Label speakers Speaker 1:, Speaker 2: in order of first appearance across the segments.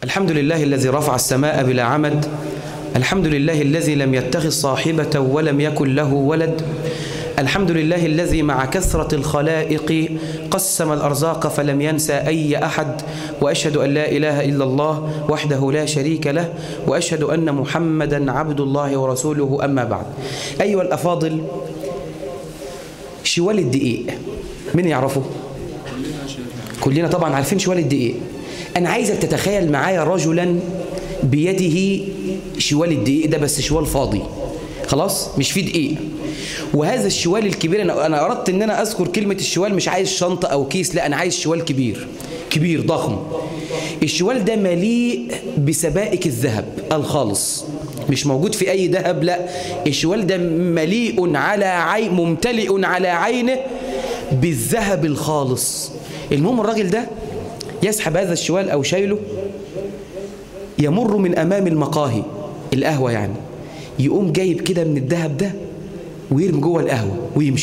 Speaker 1: الحمد لله الذي رفع السماء بلا عمد، الحمد لله الذي لم يتخذ صاحبة ولم يكن له ولد، الحمد لله الذي مع كثرة الخلائق قسم الأرزاق فلم ينسى أي أحد، وأشهد أن لا إله إلا الله وحده لا شريك له، وأشهد أن محمدا عبد الله ورسوله. أما بعد، أيها الأفاضل، شوال الدقيق مين يعرفه؟ كلنا طبعا عارفين شوال الدقيق. أنا عايزك تتخيل معايا رجلا بيده شوال الدقيق ده، بس شوال فاضي خلاص مش فيه دقيق. وهذا الشوال الكبير، أنا أردت أن أنا أذكر كلمة الشوال، مش عايز شنطة أو كيس، لا أنا عايز شوال كبير كبير ضخم. الشوال ده مليء بسبائك الذهب الخالص، مش موجود في أي ذهب، لا الشوال ده مليء على عين، ممتلئ على عينه بالذهب الخالص. المهم الراجل ده يسحب هذا الشوال أو شايله، يمر من أمام المقاهي القهوة يعني، يقوم جايب كده من الذهب ده ويرمي جوه القهوة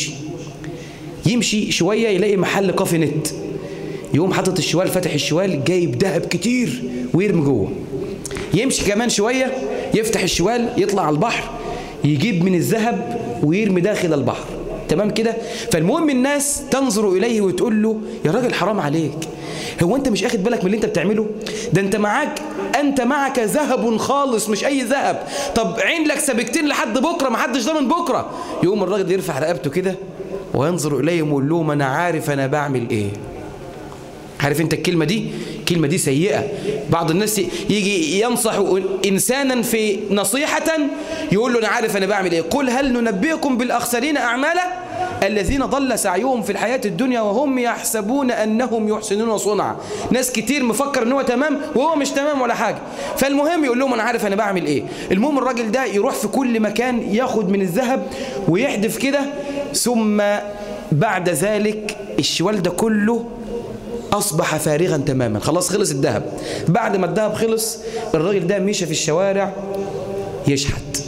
Speaker 1: ويمشي شوية يلاقي محل كافي نت، يقوم حاطط الشوال، فاتح الشوال، جايب ذهب كتير ويرمي جوه. يمشي كمان شوية يفتح الشوال، يطلع على البحر، يجيب من الذهب ويرمي داخل البحر. تمام كده؟ فالمهم الناس تنظر إليه وتقول له يا راجل حرام عليك، هو أنت مش أخد بالك من اللي أنت بتعمله؟ ده أنت معك ذهب خالص مش أي ذهب، طب عين لك سبيكتين لحد بكرة، ما حدش ضامن بكرة. يقوم الراجل يرفع رقبته كده وينظر إليهم ويقول لهم أنا عارف أنا بعمل إيه. عارف أنت الكلمة دي سيئة. بعض الناس يجي ينصح إنسانا في نصيحة يقول له أنا عارف أنا بعمل إيه. قل هل ننبئكم بالأخسرين أعمالا الذين ضل سعيهم في الحياة الدنيا وهم يحسبون أنهم يحسنون صنعا. ناس كتير مفكر أنه تمام وهو مش تمام ولا حاجة. فالمهم يقول لهم أنا عارف أنا بعمل إيه. المهم الراجل ده يروح في كل مكان ياخد من الذهب ويحدف كده، ثم بعد ذلك الشوال ده كله أصبح فارغا تماما، خلاص خلص الذهب. بعد ما الذهب خلص الراجل ده مشى في الشوارع يشحت.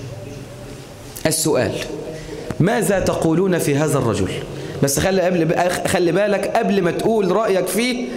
Speaker 1: السؤال: ماذا تقولون في هذا الرجل؟ بس خلي بالك قبل ما تقول رأيك فيه،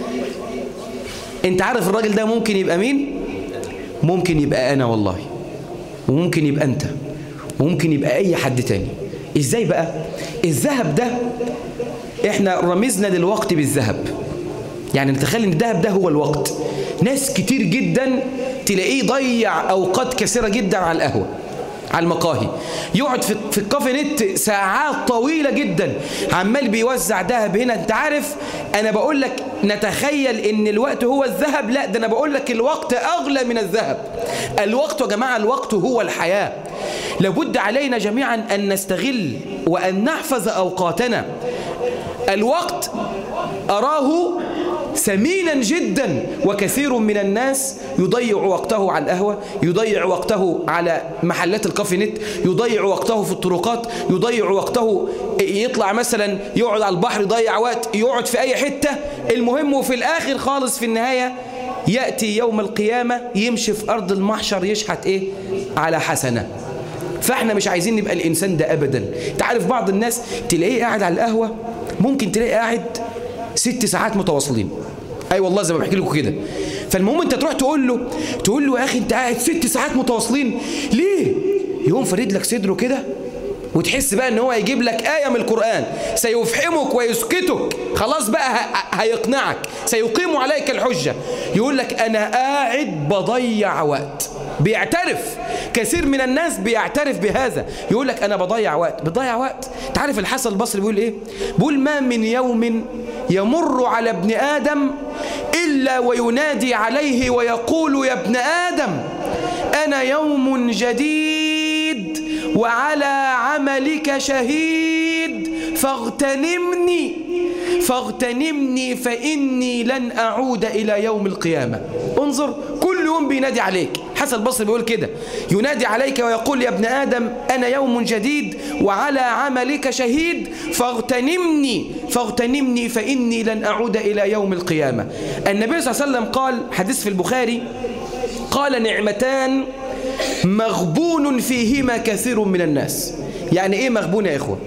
Speaker 1: انت عارف الراجل ده ممكن يبقى مين؟ ممكن يبقى أنا والله، وممكن يبقى أنت، وممكن يبقى أي حد تاني. إزاي بقى؟ الذهب ده احنا رمزنا للوقت بالذهب، يعني نتخيل ان الذهب ده هو الوقت. ناس كتير جدا تلاقيه ضيع أوقات كثيرة جدا على القهوة، على المقاهي، يقعد في الكافي نت ساعات طويلة جدا عمال بيوزع ذهب هنا. انت عارف انا بقول لك نتخيل ان الوقت هو الذهب، لا ده انا بقول لك الوقت اغلى من الذهب. الوقت يا جماعة، الوقت هو الحياة. لابد علينا جميعا ان نستغل وان نحفظ اوقاتنا. الوقت أراه ثمينا جدا، وكثير من الناس يضيع وقته على القهوة، يضيع وقته على محلات الكافي نت، يضيع وقته في الطرقات، يضيع وقته يطلع مثلا يقعد على البحر، يضيع وقت يقعد في أي حتة. المهم وفي الآخر خالص في النهاية يأتي يوم القيامة يمشي في أرض المحشر يشحت إيه؟ على حسنة. فاحنا مش عايزين نبقى الإنسان ده أبدا. تعرف بعض الناس تلاقيه قاعد على القهوة، ممكن تلاقيه قاعد 6 ساعات متواصلين. أي والله زي ما بحكي لكم كده. فالمهم أنت تروح تقول له يا أخي أنت قاعد 6 ساعات متواصلين ليه؟ يقوم فريد لك صدره كده، وتحس بقى ان هو يجيب لك آية من القرآن سيفحمك ويسكتك، خلاص بقى هيقنعك، سيقيم عليك الحجة. يقول لك أنا قاعد بضيع وقت. بيعترف، كثير من الناس بيعترف بهذا، يقول لك أنا بضيع وقت. تعرف الحسن البصري بيقول إيه؟ بيقول ما من يوم يمر على ابن آدم إلا وينادي عليه ويقول يا ابن آدم أنا يوم جديد وعلى عملك شهيد فاغتنمني فإني لن أعود إلى يوم القيامة. انظر، كل يوم بينادي عليك. حسن البصري بيقول كده، ينادي عليك ويقول يا ابن آدم أنا يوم جديد وعلى عملك شهيد فاغتنمني فإني لن أعود إلى يوم القيامة. النبي صلى الله عليه وسلم قال، حديث في البخاري، قال نعمتان مغبون فيهما كثير من الناس. يعني إيه مغبون يا إخوة؟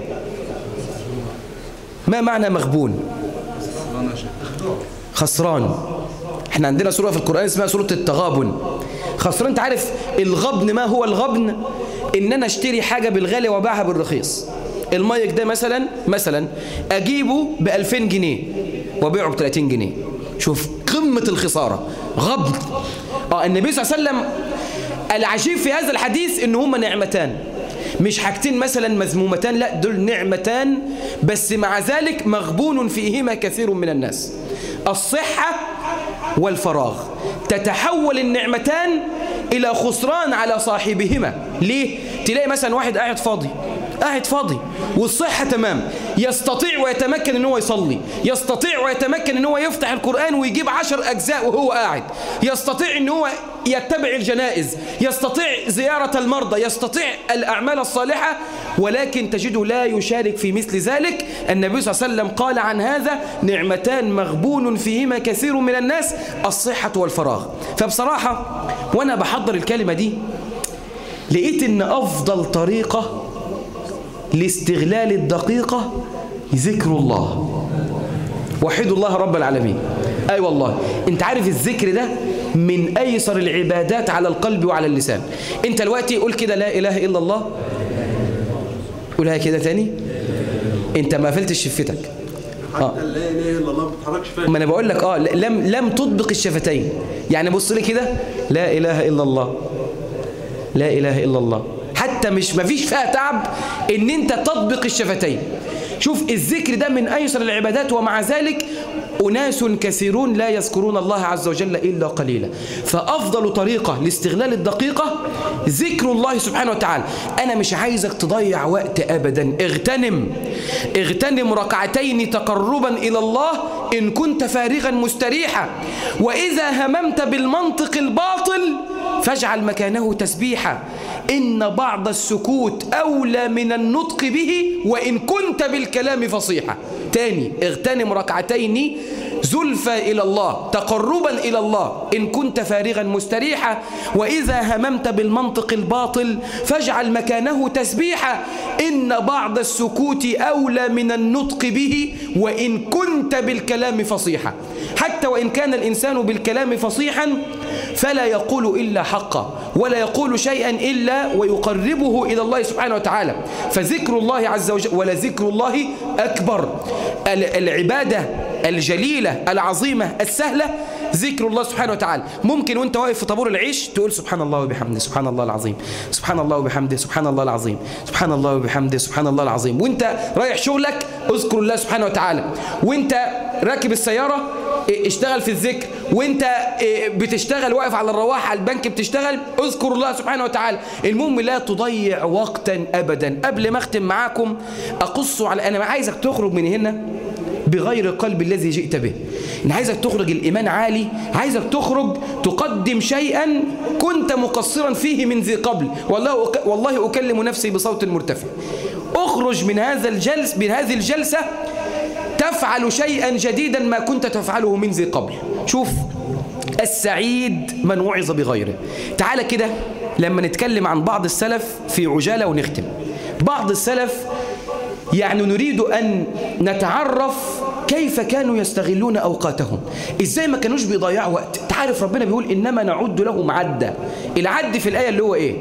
Speaker 1: ما معنى مغبون؟ خسران. احنا عندنا سورة في القرآن اسمها سورة التغابن. خاصة انت عارف الغبن، ما هو الغبن؟ ان انا اشتري حاجة بالغالي وابيعها بالرخيص. المايك ده مثلا اجيبه ب2000 جنيه وابيعه ب30 جنيه. شوف قمة الخسارة، غبن. النبي صلى الله عليه وسلم العجيب في هذا الحديث ان هما نعمتان، مش حاجتين مثلا مذمومتان، لا دول نعمتان، بس مع ذلك مغبون فيهما كثير من الناس. الصحة والفراغ، تتحول النعمتان إلى خسران على صاحبهما. ليه؟ تلاقي مثلا واحد قاعد فاضي والصحة تمام، يستطيع ويتمكن ان هو يصلي، يستطيع ويتمكن ان هو يفتح القرآن ويجيب 10 أجزاء وهو قاعد، يستطيع ان هو يتبع الجنائز، يستطيع زيارة المرضى، يستطيع الأعمال الصالحة، ولكن تجده لا يشارك في مثل ذلك. النبي صلى الله عليه وسلم قال عن هذا: نعمتان مغبون فيهما كثير من الناس، الصحة والفراغ. فبصراحة وأنا بحضر الكلمة دي لقيت إن أفضل طريقة لاستغلال الدقيقة ذكر الله. وحدوا الله رب العالمين. أي والله أنت عارف الذكر ده من أيسر العبادات على القلب وعلى اللسان. أنت دلوقتي قول كده لا إله إلا الله، قولها كده تاني. أنت ما قفلتش شفتك.
Speaker 2: حتى لا إله إلا الله ما بتحركش فيها.
Speaker 1: ما أنا بقول لك لم تطبق الشفتين. يعني بص لي كده، لا إله إلا الله، لا إله إلا الله، حتى ما فيش فيها تعب ان انت تطبق الشفتين. شوف الذكر ده من ايسر العبادات، ومع ذلك اناس كثيرون لا يذكرون الله عز وجل الا قليلا. فافضل طريقة لاستغلال الدقيقة ذكر الله سبحانه وتعالى. انا مش عايزك تضيع وقت ابدا. اغتنم ركعتين تقربا الى الله ان كنت فارغا مستريحا، واذا هممت بالمنطق الباطل فاجعل مكانه تسبيحا، إن بعض السكوت أولى من النطق به وإن كنت بالكلام فصيحا. تاني، اغتنم ركعتين زلفى إلى الله تقربا إلى الله إن كنت فارغا مستريحا، وإذا هممت بالمنطق الباطل فاجعل مكانه تسبيحا، إن بعض السكوت أولى من النطق به وإن كنت بالكلام فصيحا. حتى وإن كان الإنسان بالكلام فصيحا فلا يقول إلا حقا، ولا يقول شيئا إلا ويقربه إلى الله سبحانه وتعالى. فذكر الله عز وجل ولذكر الله أكبر. العبادة الجليلة العظيمة السهلة ذكر الله سبحانه وتعالى. ممكن وانت واقف في طابور العيش تقول سبحان الله وبحمده سبحان الله العظيم، سبحان الله وبحمده سبحان الله العظيم، سبحان الله وبحمده سبحان الله العظيم. وانت رايح شغلك اذكر الله سبحانه وتعالى، وانت راكب السيارة اشتغل في الذكر، وانت بتشتغل واقف على الرواحة على البنك بتشتغل اذكر الله سبحانه وتعالى. المهم لا تضيع وقتا ابدا. قبل ما اختم معاكم اقص على، انا عايزك تخرج من هنا بغير القلب الذي جئت به. أنا عايزك تخرج الإيمان عالي، عايزك تخرج تقدم شيئا كنت مقصرا فيه من ذي قبل. والله أكلم نفسي بصوت مرتفع. اخرج من هذه الجلسة تفعل شيئا جديدا ما كنت تفعله من ذي قبل. شوف السعيد من وعظ بغيره. تعال كده لما نتكلم عن بعض السلف في عجالة ونختم. بعض السلف يعني نريد أن نتعرف كيف كانوا يستغلون أوقاتهم، إزاي ما كانوش بيضيعوا وقت. تعرف ربنا بيقول إنما نعد لهم عدا. العد في الآية اللي هو إيه؟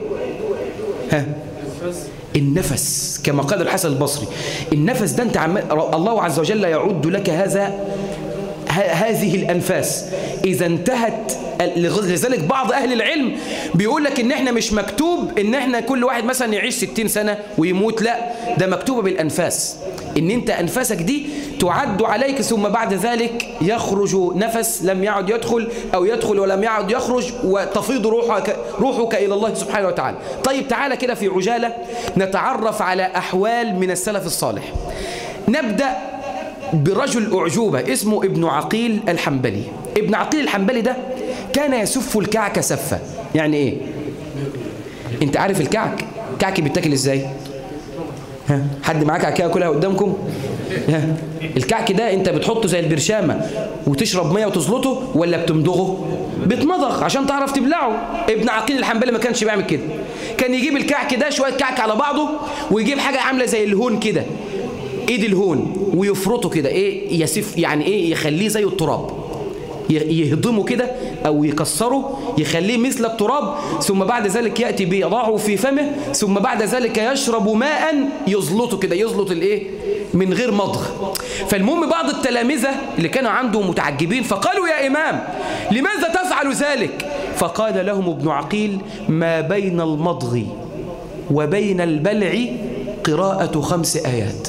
Speaker 1: النفس، كما قال الحسن البصري. النفس ده الله عز وجل يعد لك هذه الأنفاس إذا انتهت. لذلك بعض أهل العلم بيقول لك إن إحنا مش مكتوب إن إحنا كل واحد مثلا يعيش 60 سنة ويموت، لا ده مكتوبة بالأنفاس، إن أنت أنفاسك دي تعد عليك، ثم بعد ذلك يخرج نفس لم يعد يدخل أو يدخل ولم يعد يخرج، وتفيض روحك إلى الله سبحانه وتعالى. طيب تعالى كده في عجالة نتعرف على أحوال من السلف الصالح. نبدأ برجل أعجوبة اسمه ابن عقيل الحنبلي. ابن عقيل الحنبلي ده كان يسف الكعك سفة. يعني ايه؟ انت عارف الكعك؟ الكعك بيتاكل ازاي؟ حد معاك عكاية كلها قدامكم؟ الكعك ده انت بتحطه زي البرشامة وتشرب مية وتزلطه ولا بتمضغه؟ بتمضغ عشان تعرف تبلعه. ابن عقيل الحنبلي ما كانش بيعمل كده. كان يجيب الكعك ده شوية كعك على بعضه ويجيب حاجة عاملة زي الهون كده، ايد الهون، ويفرطه كده ايه، يسف يعني ايه، يخليه زي التراب، يهضمه كده أو يكسره يخليه مثل التراب، ثم بعد ذلك يأتي بيضعه في فمه، ثم بعد ذلك يشرب ماء يزلطه كده، يزلط الإيه من غير مضغ. فالمهم بعض التلامذة اللي كانوا عنده متعجبين فقالوا يا إمام لماذا تفعل ذلك؟ فقال لهم ابن عقيل ما بين المضغ وبين البلع قراءة 5 آيات.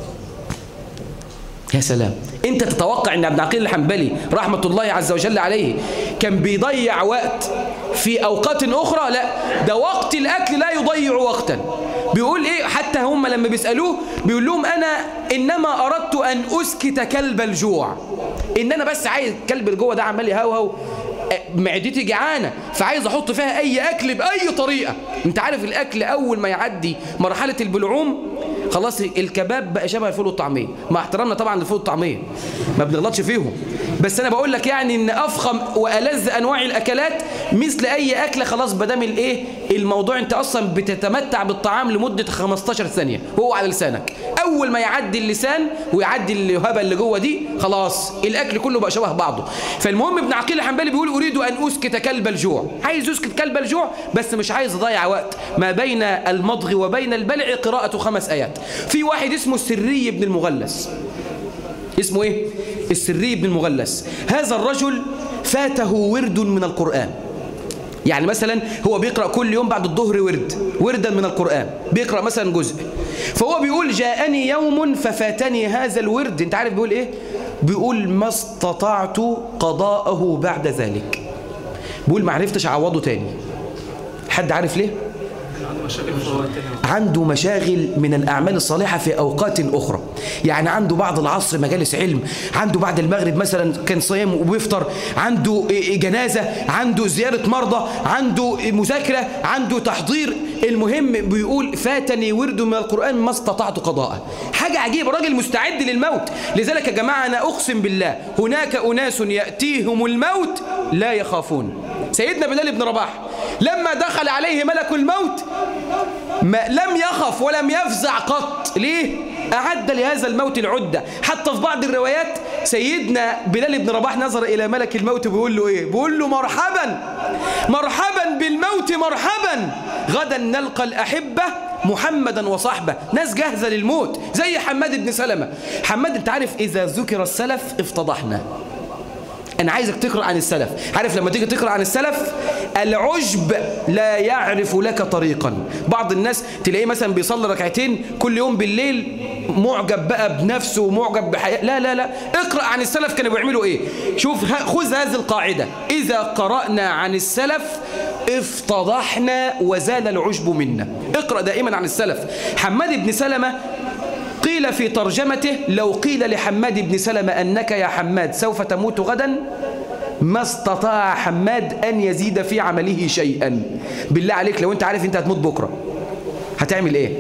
Speaker 1: يا سلام، انت تتوقع ان ابن عقيل الحنبلي رحمة الله عز وجل عليه كان بيضيع وقت في اوقات اخرى؟ لا، ده وقت الاكل لا يضيع وقتا. بيقول ايه حتى هم لما بيسألوه بيقول لهم انا انما اردت ان اسكت كلب الجوع، ان انا بس عايز كلب الجوع ده عمال يهوهو، معدتي جعانه فعايز احط فيها اي اكل باي طريقه. انت عارف الاكل اول ما يعدي مرحله البلعوم خلاص الكباب بقى شبه الفول والطعميه، مع احترامنا طبعا للفول والطعميه ما بنغلطش فيهم، بس انا بقول لك يعني ان افخم والذ انواع الاكلات مثل اي اكله خلاص بدام الايه الموضوع انت اصلا بتتمتع بالطعام لمده 15 ثانيه وهو على لسانك، اول ما يعدي اللسان ويعدي الهبه اللي جوه دي خلاص الاكل كله بقى شبه بعضه. فالمهم ابن عقيل الحنبلي بيقول اريد ان اسكت كلب الجوع، عايز يسكت كلب الجوع بس مش عايز يضيع وقت، ما بين المضغ وبين البلع قراءه 5 آيات. في واحد اسمه السري بن المغلس، اسمه ايه؟ السري بن المغلس. هذا الرجل فاته ورد من القرآن، يعني مثلا هو بيقرأ كل يوم بعد الظهر وردا من القرآن، بيقرأ مثلا جزء، فهو بيقول جاءني يوم ففاتني هذا الورد. انت عارف بيقول ايه؟ بيقول ما استطعت قضاءه بعد ذلك، بيقول ما عرفتش اعوضه تاني. حد عارف ليه؟ عنده مشاغل من الأعمال الصالحة في أوقات أخرى، يعني عنده بعد العصر مجالس علم، عنده بعد المغرب مثلا كان صيام وبيفطر، عنده جنازة، عنده زيارة مرضى، عنده مذاكرة، عنده تحضير. المهم بيقول فاتني ورد من القرآن ما استطعت قضاءه. حاجة عجيبة، راجل مستعد للموت. لذلك يا جماعة أنا أقسم بالله هناك أناس يأتيهم الموت لا يخافون. سيدنا بلال بن رباح لما دخل عليه ملك الموت لم يخف ولم يفزع قط. ليه؟ أعد لهذا الموت العدة. حتى في بعض الروايات سيدنا بلال بن رباح نظر إلى ملك الموت بيقول له إيه؟ بيقول له مرحبا مرحبا بالموت مرحبا، غدا نلقى الأحبة محمدا وصحبه. ناس جاهزة للموت زي حماد بن سلمة. حماد انت عارف إذا ذكر السلف افتضحنا. أنا عايزك تقرأ عن السلف. عارف لما تيجي تقرأ عن السلف العجب لا يعرف لك طريقا. بعض الناس تلاقيه مثلا بيصلي ركعتين كل يوم بالليل معجب بقى بنفسه ومعجب بحياة. لا لا لا، اقرأ عن السلف كانوا بيعملوا ايه. شوف خذ هذه القاعدة، إذا قرأنا عن السلف افتضحنا وزال العجب منا. اقرأ دائما عن السلف. حماد بن سلمة قيل في ترجمته لو قيل لحماد بن سلمة أنك يا حماد سوف تموت غدا ما استطاع حماد أن يزيد في عمله شيئا. بالله عليك لو أنت عارف أنت هتموت بكرة هتعمل إيه؟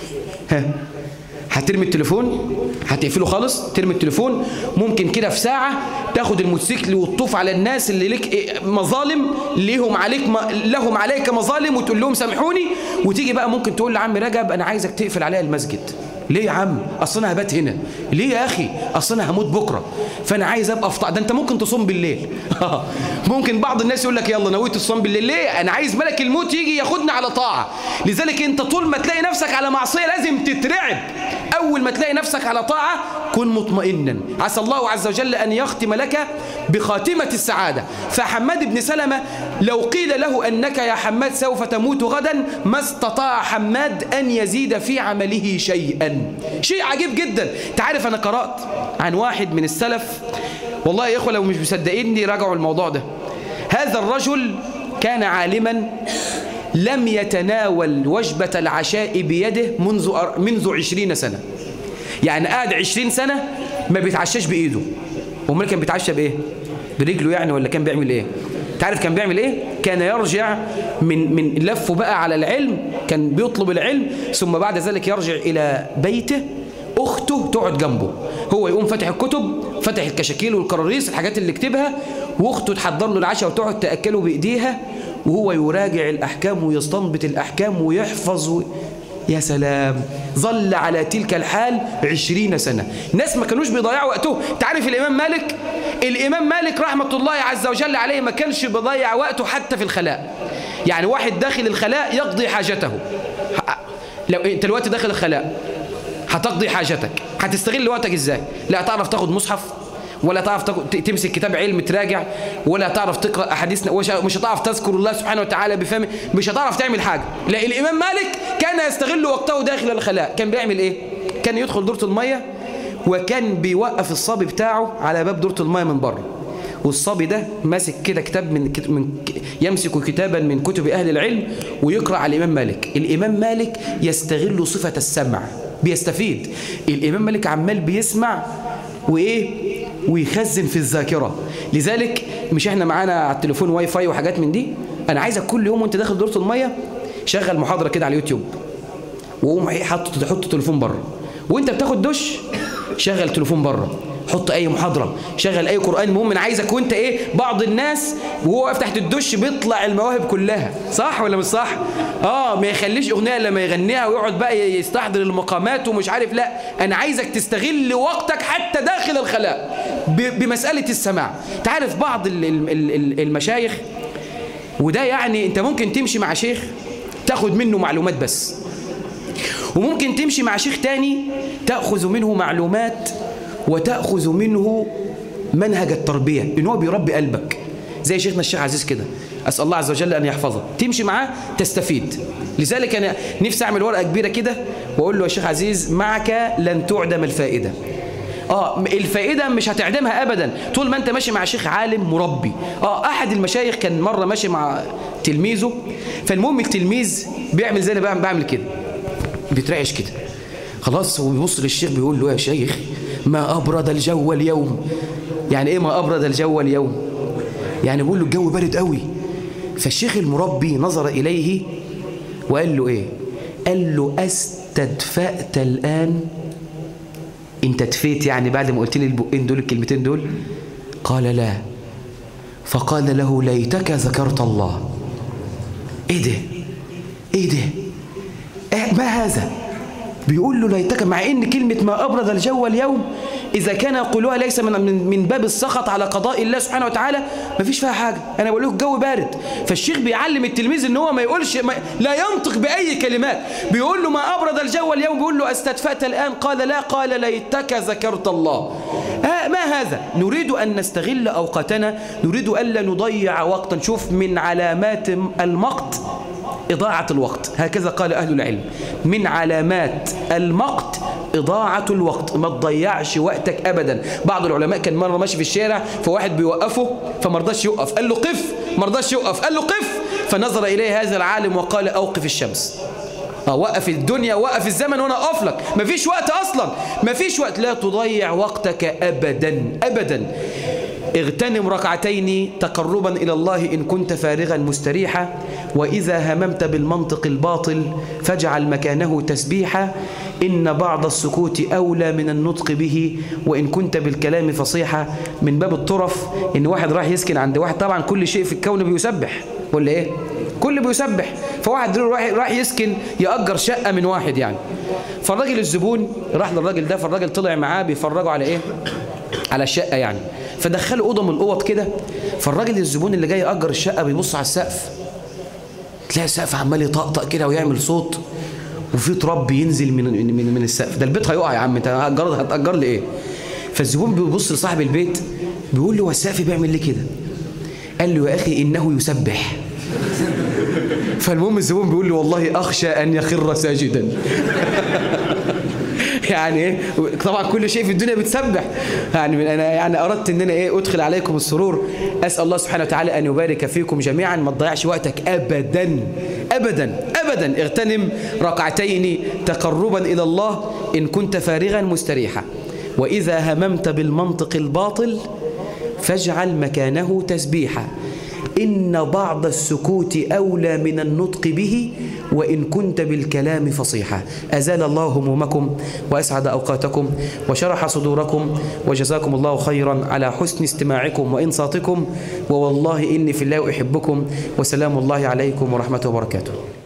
Speaker 1: هترمي التليفون؟ هتقفله خالص؟ ترمي التليفون؟ ممكن كده في ساعة تاخد الموتوسيكل وتطوف على الناس اللي لك مظالم لهم عليك مظالم وتقول لهم سامحوني، وتيجي بقى ممكن تقول لعم رجب أنا عايزك تقفل عليا المسجد. ليه يا عم؟ أصل أنا هبات هنا. ليه يا أخي؟ أصل أنا هموت بكرة فأنا عايز أبقى أفطر. ده أنت ممكن تصوم بالليل. ممكن بعض الناس يقول لك يلا نويت الصوم بالليل. ليه؟ أنا عايز ملك الموت يجي ياخدنا على طاعة. لذلك أنت طول ما تلاقي نفسك على معصية لازم تترعب. أول ما تلاقي نفسك على طاعة كن مطمئنا، عسى الله عز وجل أن يختم لك بخاتمة السعادة. فحماد بن سلمة لو قيل له أنك يا حماد سوف تموت غدا ما استطاع حماد أن يزيد في عمله شيئا. شيء عجيب جدا. تعرف أنا قرأت عن واحد من السلف، والله يا إخوة لو مش مصدقيني راجعوا الموضوع ده. هذا الرجل كان عالما لم يتناول وجبة العشاء بيده منذ 20 سنة. يعني قاعد 20 سنة ما بيتعشاش بإيده. ومال كان بيتعشى بإيه؟ برجله يعني ولا كان بيعمل إيه؟ تعرف كان بيعمل إيه؟ كان يرجع من لفه بقى على العلم، كان بيطلب العلم ثم بعد ذلك يرجع إلى بيته، أخته تقعد جنبه، هو يقوم فتح الكتب، فتح الكشاكيل والكراريس الحاجات اللي كتبها، وأخته تحضر له العشاء وتقعد تأكله بإيديها، وهو يراجع الأحكام ويستنبط الأحكام ويحفظ. يا سلام، ظل على تلك الحال 20 سنة. ناس ما كانوش بيضيعوا وقتهم. تعرف الإمام مالك الإمام مالك رحمة الله عز وجل عليه ما كانش بيضيع وقته حتى في الخلاء. يعني واحد داخل الخلاء يقضي حاجته، لو انت دلوقتي داخل الخلاء هتقضي حاجتك، هتستغل وقتك ازاي؟ لا تعرف تاخد مصحف، ولا تعرف تمسك كتاب علم تراجع، ولا تعرف تقرأ أحاديث، مش هتعرف تذكر الله سبحانه وتعالى بفهمه، مش هتعرف تعمل حاجة. لا، الإمام مالك كان يستغل وقته داخل الخلاء. كان بيعمل إيه؟ كان يدخل دورة المية، وكان بيوقف الصبي بتاعه على باب دورة المية من بره، والصبي ده ماسك كده كتاب يمسك كتابا من كتب أهل العلم ويقرأ على الإمام مالك. الإمام مالك يستغل صفة السمع، بيستفيد. الإمام مالك عمال بيسمع وإيه؟ ويخزن في الذاكرة. لذلك مش احنا معانا على التليفون واي فاي وحاجات من دي، انا عايزك كل يوم وانت داخل دورة المية شغل محاضرة كده على اليوتيوب، وقوم حط التليفون بره، وانت بتاخد دش شغل تليفون بره، حط اي محاضرة، شغل اي قرآن. المهم انا عايزك وانت ايه، بعض الناس وهو واقف تحت الدش بيطلع المواهب كلها، صح ولا مش صح؟ ما يخليش اغنية لما يغنيها ويقعد بقى يستحضر المقامات ومش عارف. لا، انا عايزك تستغل وقتك حتى داخل الخلاء بمسألة السماع. تعرف بعض المشايخ، وده يعني انت ممكن تمشي مع شيخ تاخد منه معلومات بس، وممكن تمشي مع شيخ تاني تأخذ منه معلومات وتأخذ منه منهج التربية، إن هو بيربي قلبك زي شيخنا الشيخ عزيز كده، أسأل الله عز وجل أن يحفظه. تمشي معاه تستفيد. لذلك أنا نفسي أعمل ورقة كبيرة كده وأقول له يا شيخ عزيز معك لن تعدم الفائدة. الفائدة مش هتعدمها أبدا طول ما أنت ماشي مع شيخ عالم مربي. أحد المشايخ كان مرة ماشي مع تلميذه، فالمهم التلميذ بيعمل زي أنا بعمل كده، بيترعش كده خلاص، وبيبص للشيخ بيقول له يا شيخ ما أبرد الجو اليوم. يعني إيه ما أبرد الجو اليوم؟ يعني بيقول له الجو بارد قوي. فالشيخ المربي نظر إليه وقال له إيه؟ قال له أستدفأت الآن؟ أنت تفيت يعني بعد ما قلت لي البقين دول الكلمتين دول؟ قال لا. فقال له ليتك ذكرت الله. إيه ده؟ إيه ده؟ ما هذا؟ بيقول له ليتك، مع ان كلمة ما أبرد الجو اليوم إذا كان يقولوها ليس من باب السخط على قضاء الله سبحانه وتعالى ما فيش فيها حاجة. أنا بقول له الجو بارد. فالشيخ بيعلم التلميذ إن هو ما يقولش لا ينطق بأي كلمات. بيقول له ما أبرد الجو اليوم، بيقول له أستدفأت الآن؟ قال لا. قال ليتك ذكرت الله. ما هذا؟ نريد أن نستغل أوقاتنا، نريد ألا نضيع وقتا. شوف من علامات المقت إضاعة الوقت، هكذا قال أهل العلم، من علامات المقت إضاعة الوقت. ما تضيعش وقتك أبدا. بعض العلماء كان مرة ماشي في الشارع فواحد بيوقفه فمرضاش يوقف، قال له قف، مرضاش يوقف، قال له قف، فنظر إليه هذا العالم وقال أوقف الشمس. وقف الدنيا، وقف الزمن وانا اقف لك. مفيش وقت اصلا، مفيش وقت. لا تضيع وقتك ابدا ابدا. اغتنم ركعتين تقربا إلى الله إن كنت فارغا مستريحا، وإذا هممت بالمنطق الباطل فاجعل مكانه تسبيحا، إن بعض السكوت أولى من النطق به وإن كنت بالكلام فصيحا. من باب الطرف إن واحد راح يسكن عند واحد، طبعا كل شيء في الكون بيسبح ولا إيه؟ كل بيسبح. فواحد راح يسكن يأجر شقة من واحد يعني، فالراجل الزبون راح للراجل ده، فالراجل طلع معاه بيفرجوا على إيه؟ على الشقة يعني. فدخلوا أوضة من الأوض كده، فالراجل الزبون اللي جاي يأجر الشقة بيبص على السقف، تلاقي السقف عمال يطقطق كده ويعمل صوت، وفي تراب بينزل من السقف. ده البيت هيقع يا عم، انت هتأجر لي ايه؟ فالزبون بيبص لصاحب البيت بيقول له والسقف بيعمل ليه كده؟ قال له يا أخي إنه يسبح. فالمهم الزبون بيقول له والله أخشى أن يخر ساجدا. يعني طبعا كل شيء في الدنيا بتسبح. يعني انا يعني اردت ان انا ادخل عليكم السرور. اسال الله سبحانه وتعالى ان يبارك فيكم جميعا. ما تضيعش وقتك ابدا ابدا ابدا. اغتنم ركعتين تقربا الى الله ان كنت فارغا مستريحا، واذا هممت بالمنطق الباطل فاجعل مكانه تسبيحا، إن بعض السكوت أولى من النطق به وإن كنت بالكلام فصيحا. أزال الله همومكم وأسعد أوقاتكم وشرح صدوركم، وجزاكم الله خيرا على حسن استماعكم وإنصاتكم، ووالله إني في الله أحبكم، وسلام الله عليكم ورحمته وبركاته.